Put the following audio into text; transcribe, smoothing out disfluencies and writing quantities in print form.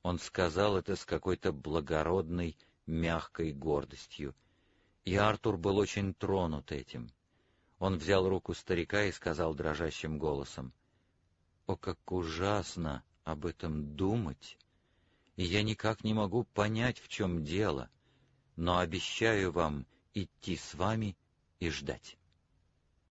Он сказал это с какой-то благородной, мягкой гордостью, и Артур был очень тронут этим. Он взял руку старика и сказал дрожащим голосом: «О, как ужасно об этом думать! И я никак не могу понять, в чем дело, но обещаю вам идти с вами и ждать».